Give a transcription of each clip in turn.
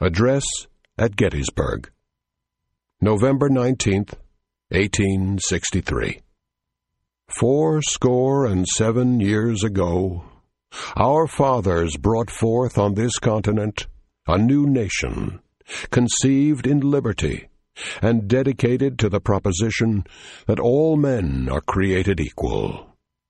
Address at Gettysburg, November 19th, 1863. 77 years ago, our fathers brought forth on this continent a new nation, conceived in liberty, and dedicated to the proposition that all men are created equal.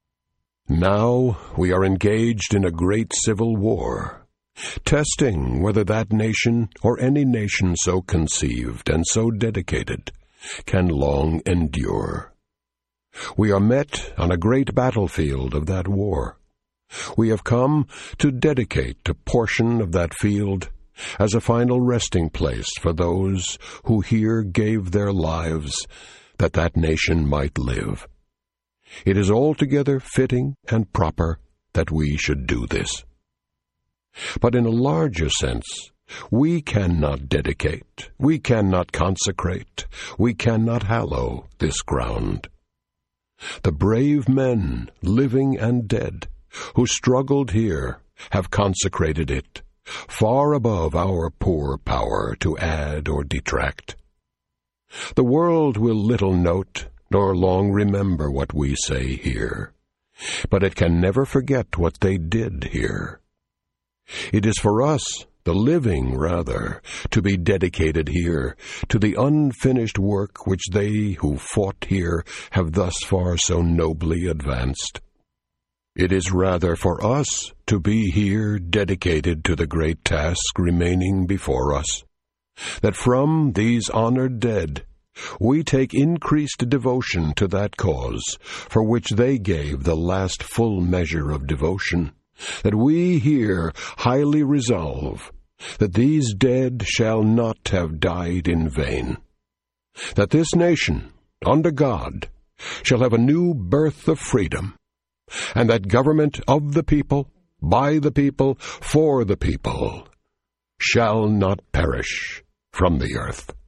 Now we are engaged in a great civil war, testing whether that nation or any nation so conceived and so dedicated can long endure. We are met on a great battlefield of that war. We have come to dedicate a portion of that field as a final resting place for those who here gave their lives that that nation might live. It is altogether fitting and proper that we should do this. But in a larger sense, we cannot dedicate, we cannot consecrate, we cannot hallow this ground. The brave men, living and dead, who struggled here, have consecrated it, far above our poor power to add or detract. The world will little note nor long remember what we say here, but it can never forget what they did here. It is for us, the living rather, to be dedicated here to the unfinished work which they who fought here have thus far so nobly advanced. It is rather for us to be here dedicated to the great task remaining before us, that from these honored dead we take increased devotion to that cause for which they gave the last full measure of devotion, that we here highly resolve that these dead shall not have died in vain, that this nation, under God, shall have a new birth of freedom, and that government of the people, by the people, for the people, shall not perish from the earth.